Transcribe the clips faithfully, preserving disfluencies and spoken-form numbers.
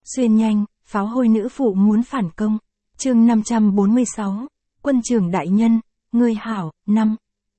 Xuyên nhanh, pháo hôi nữ phụ muốn phản công. Chương năm trăm bốn mươi sáu, Quân trưởng đại nhân, người hảo, năm.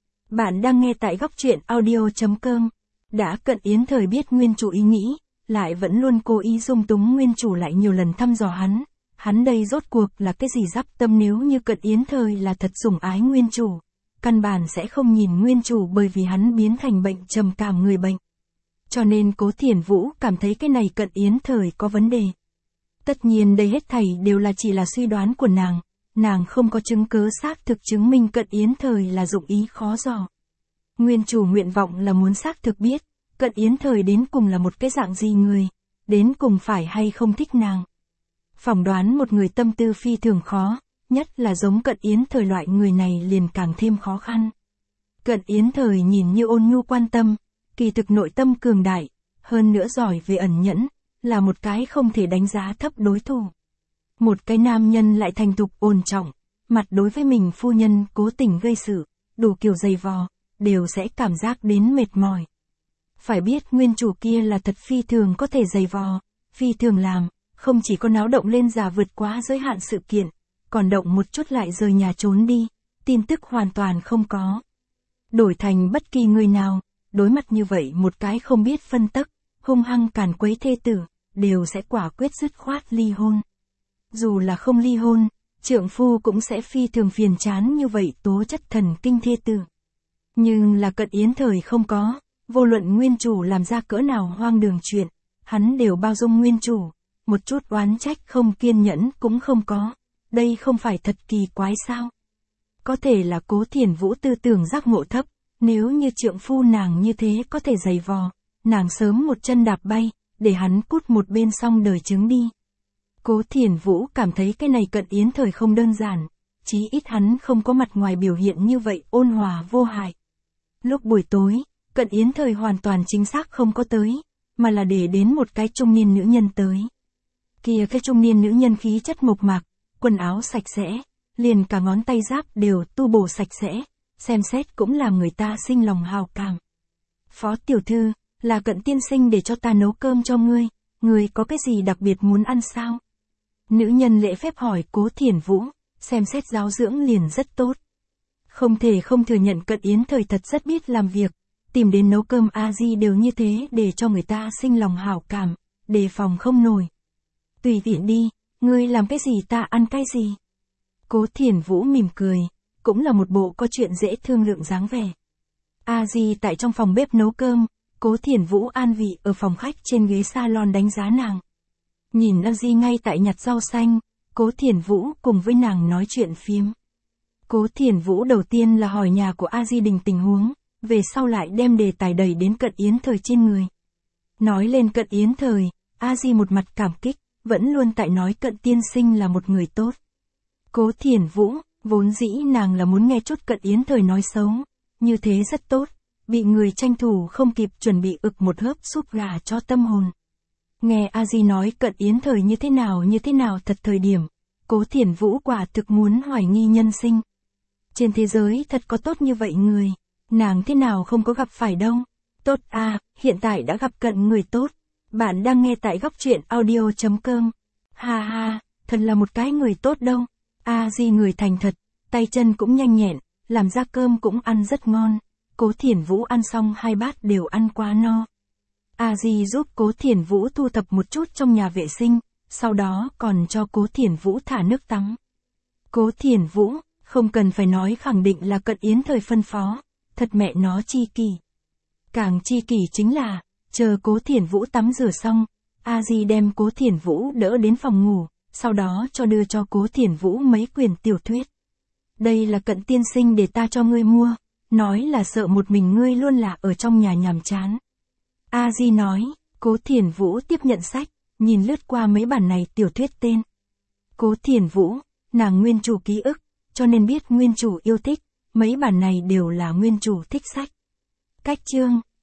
Bạn đang nghe tại góc truyện audio.com. Đã cận yến thời biết nguyên chủ ý nghĩ, lại vẫn luôn cố ý dung túng nguyên chủ lại nhiều lần thăm dò hắn. Hắn đây rốt cuộc là cái gì dắp tâm, nếu như cận yến thời là thật sủng ái nguyên chủ. Căn bản sẽ không nhìn nguyên chủ, bởi vì hắn biến thành bệnh trầm cảm người bệnh. Cho nên Cố Thiển Vũ cảm thấy cái này cận yến thời có vấn đề. Tất nhiên đây hết thảy đều là chỉ là suy đoán của nàng, nàng không có chứng cứ xác thực chứng minh cận yến thời là dụng ý khó dò. Nguyên chủ nguyện vọng là muốn xác thực biết, cận yến thời đến cùng là một cái dạng gì người, đến cùng phải hay không thích nàng. Phỏng đoán một người tâm tư phi thường khó, nhất là giống cận yến thời loại người này liền càng thêm khó khăn. Cận yến thời nhìn như ôn nhu quan tâm, kỳ thực nội tâm cường đại, hơn nữa giỏi về ẩn nhẫn, là một cái không thể đánh giá thấp đối thủ. Một cái nam nhân lại thành thục ổn trọng, mặt đối với mình phu nhân cố tình gây sự, đủ kiểu giày vò, đều sẽ cảm giác đến mệt mỏi. Phải biết nguyên chủ kia là thật phi thường có thể giày vò, phi thường làm, không chỉ có náo động lên giả vượt quá giới hạn sự kiện, còn động một chút lại rời nhà trốn đi, tin tức hoàn toàn không có. Đổi thành bất kỳ người nào, đối mặt như vậy một cái không biết phân tắc, hung hăng càn quấy thê tử, đều sẽ quả quyết dứt khoát ly hôn. Dù là không ly hôn, trượng phu cũng sẽ phi thường phiền chán như vậy tố chất thần kinh thê tử. Nhưng là cận yến thời không có, vô luận nguyên chủ làm ra cỡ nào hoang đường chuyện, hắn đều bao dung nguyên chủ, một chút oán trách không kiên nhẫn cũng không có. Đây không phải thật kỳ quái sao? Có thể là Cố Thiển Vũ tư tưởng giác ngộ thấp, nếu như trượng phu nàng như thế có thể giày vò, nàng sớm một chân đạp bay, để hắn cút một bên xong đời chứng đi. Cố Thiển Vũ cảm thấy cái này cận yến thời không đơn giản, chí ít hắn không có mặt ngoài biểu hiện như vậy ôn hòa vô hại. Lúc buổi tối, cận yến thời hoàn toàn chính xác không có tới, mà là để đến một cái trung niên nữ nhân tới. Kia cái trung niên nữ nhân khí chất mộc mạc, quần áo sạch sẽ, liền cả ngón tay giáp đều tu bổ sạch sẽ, xem xét cũng làm người ta sinh lòng hào cảm. Phó tiểu thư, là cận tiên sinh để cho ta nấu cơm cho ngươi, ngươi có cái gì đặc biệt muốn ăn sao? Nữ nhân lễ phép hỏi Cố Thiển Vũ, xem xét giáo dưỡng liền rất tốt. Không thể không thừa nhận cận yến thời thật rất biết làm việc, tìm đến nấu cơm a di đều như thế để cho người ta sinh lòng hảo cảm, đề phòng không nổi. Tùy tiện đi, ngươi làm cái gì ta ăn cái gì. Cố Thiển Vũ mỉm cười, cũng là một bộ có chuyện dễ thương lượng dáng vẻ. A di tại trong phòng bếp nấu cơm, Cố Thiển Vũ an vị ở phòng khách trên ghế salon đánh giá nàng. Nhìn A di ngay tại nhặt rau xanh, Cố Thiển Vũ cùng với nàng nói chuyện phiếm. Cố Thiển Vũ đầu tiên là hỏi nhà của A di đình tình huống, về sau lại đem đề tài đẩy đến cận yến thời trên người. Nói lên cận yến thời, A di một mặt cảm kích, vẫn luôn tại nói cận tiên sinh là một người tốt. Cố Thiển Vũ, vốn dĩ nàng là muốn nghe chút cận yến thời nói xấu, như thế rất tốt, bị người tranh thủ không kịp chuẩn bị ực một hớp súp gà cho tâm hồn. Nghe A Di nói cận yến thời như thế nào như thế nào thật thời điểm, Cố Thiển Vũ quả thực muốn hoài nghi nhân sinh. Trên thế giới thật có tốt như vậy người, nàng thế nào không có gặp phải đâu. Tốt à, hiện tại đã gặp cận người tốt. Bạn đang nghe tại góc truyện audio.com. Ha ha, thật là một cái người tốt đâu. A Di người thành thật, tay chân cũng nhanh nhẹn, làm ra cơm cũng ăn rất ngon. Cố Thiển Vũ ăn xong hai bát đều ăn quá no. A Di giúp Cố Thiển Vũ thu thập một chút trong nhà vệ sinh, sau đó còn cho Cố Thiển Vũ thả nước tắm. Cố Thiển Vũ, không cần phải nói khẳng định là cận yến thời phân phó, thật mẹ nó chi kỷ. Càng chi kỷ chính là, chờ Cố Thiển Vũ tắm rửa xong, A Di đem Cố Thiển Vũ đỡ đến phòng ngủ, sau đó cho đưa cho Cố Thiển Vũ mấy quyển tiểu thuyết. Đây là cận tiên sinh để ta cho ngươi mua, nói là sợ một mình ngươi luôn là ở trong nhà nhàm chán. A Di nói, Cố Thiển Vũ tiếp nhận sách, nhìn lướt qua mấy bản này tiểu thuyết tên. Cố Thiển Vũ, nàng nguyên chủ ký ức, cho nên biết nguyên chủ yêu thích, mấy bản này đều là nguyên chủ thích sách. Cách chương,